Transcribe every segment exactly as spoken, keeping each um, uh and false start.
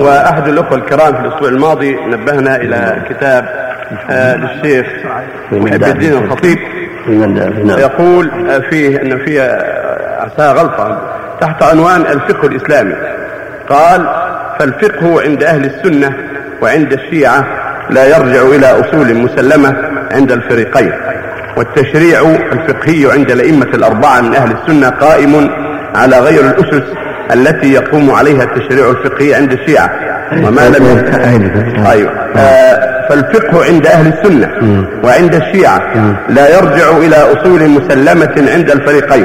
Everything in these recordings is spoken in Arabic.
وأحد الأخوة الكرام في الأسبوع الماضي نبهنا إلى كتاب آه للشيخ محب الدين الخطيب، يقول فيه أن فيه عسى غلطة تحت عنوان الفقه الإسلامي. قال: فالفقه عند أهل السنة وعند الشيعة لا يرجع إلى أصول مسلمة عند الفريقين، والتشريع الفقهي عند الأئمة الأربعة من أهل السنة قائم على غير الأسس التي يقوم عليها التشريع الفقهي عند الشيعة. وما لم أيوة. آه فالفقه عند أهل السنة وعند الشيعة لا يرجع إلى أصول مسلمة عند الفريقين،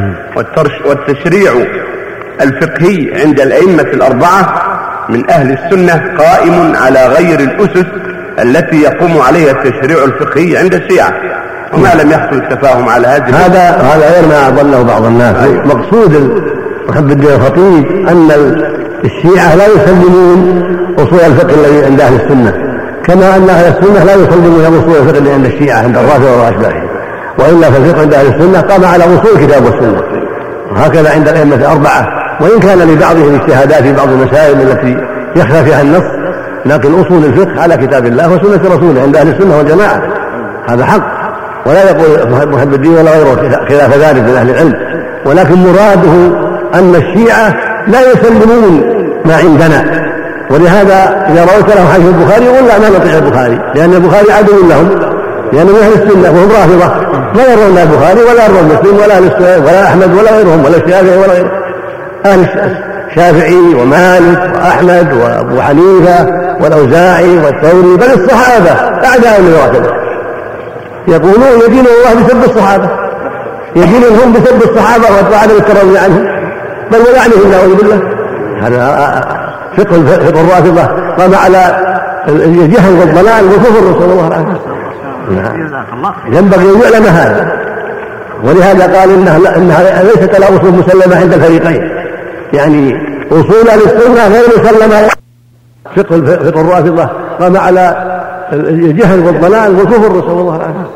والتشريع الفقهي عند الأئمة الأربعة من أهل السنة قائم على غير الأسس التي يقوم عليها التشريع الفقهي عند الشيعة. وما لم يحصل التفاهم على هذه هذا هذا غير ما أظنه بعض الناس. أيوة. مقصود محب الدين الخطيب أن الشيعة لا يسلمون أصول الفقه الذي عند أهل السنة، كما أن أهل السنة لا يسلمون أصول الفقه الذي عند الشيعة عند الرافضة وأشباههم، وإلا فالفقه عند أهل السنة قام على أصول كتاب والسنة، وهكذا عند الأئمة الأربعة. وإن كان لبعضهم اجتهادات في بعض المسائل التي يخفى فيها النص، لكن أصول الفقه على كتاب الله وسنة رسوله عند أهل السنة والجماعة، هذا حق. ولا يقول محب الدين ولا غيره خلاف ذلك من أهل العلم، ولكن مراده أن الشيعة لا يسلمون ما عندنا، ولهذا إذا رويت له حديث البخاري يقول لا ما نطيع البخاري، لأن البخاري عدو لهم، لأنهم أهل السنة وهم رافضة، لا يرون لا البخاري ولا يرون مسلم ولا أهل السنة ولا أحمد ولا غيرهم ولا الشافعي ولا غيره. أهل الشافعي ومالك وأحمد وأبو حنيفة والأوزاعي والثوري بل الصحابة أعداء للرافضة، يقولون يدين الله بسب الصحابة، يدينهم بسب الصحابة وعدم التروي عنهم بل ولعنهم نعوذ بالله. هذا فقه فقه الرافضة قام على الجهل والضلال والكفر نسأل الله العافية. ينبغي أن يعلم هذا، ولهذا قال إنها, إنها ليست لها أصول مسلمة عند الفريقين، يعني أصول السنة غير مسلمة. فقه فقه الرافضة قام على الجهل والضلال والكفر نسأل الله العافية.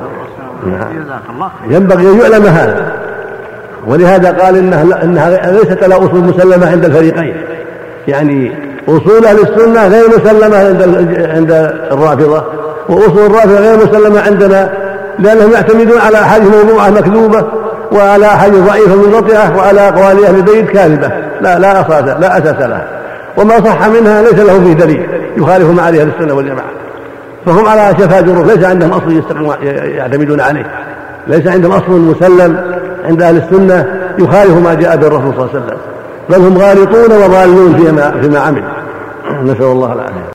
ينبغي أن يعلم هذا، ولهذا قال إنها, إنها ليست لها أصول مسلمة عند الفريقين، يعني أصول أهل السنة غير مسلمة عند عند الرافضة، وأصول الرافضة غير مسلمة عندنا، لأنهم يعتمدون على أحاديث موضوعة مكذوبة وعلى أحاديث ضعيفة منقطعة وعلى أقوال أهل البيت كاذبة لا لا أساس لا أساس لها، وما صح منها ليس له فيه دليل يخالف ما عليه أهل السنة والجماعة، فهم على شفا جرف، ليس عندهم أصل يعتمدون عليه، ليس عندهم أصل مسلم عند أهل السنة يخالف ما جاء به الرسول صلى الله عليه وسلم، بل هم غالطون وضالون فيما, فيما عمل. نسأل الله العافية.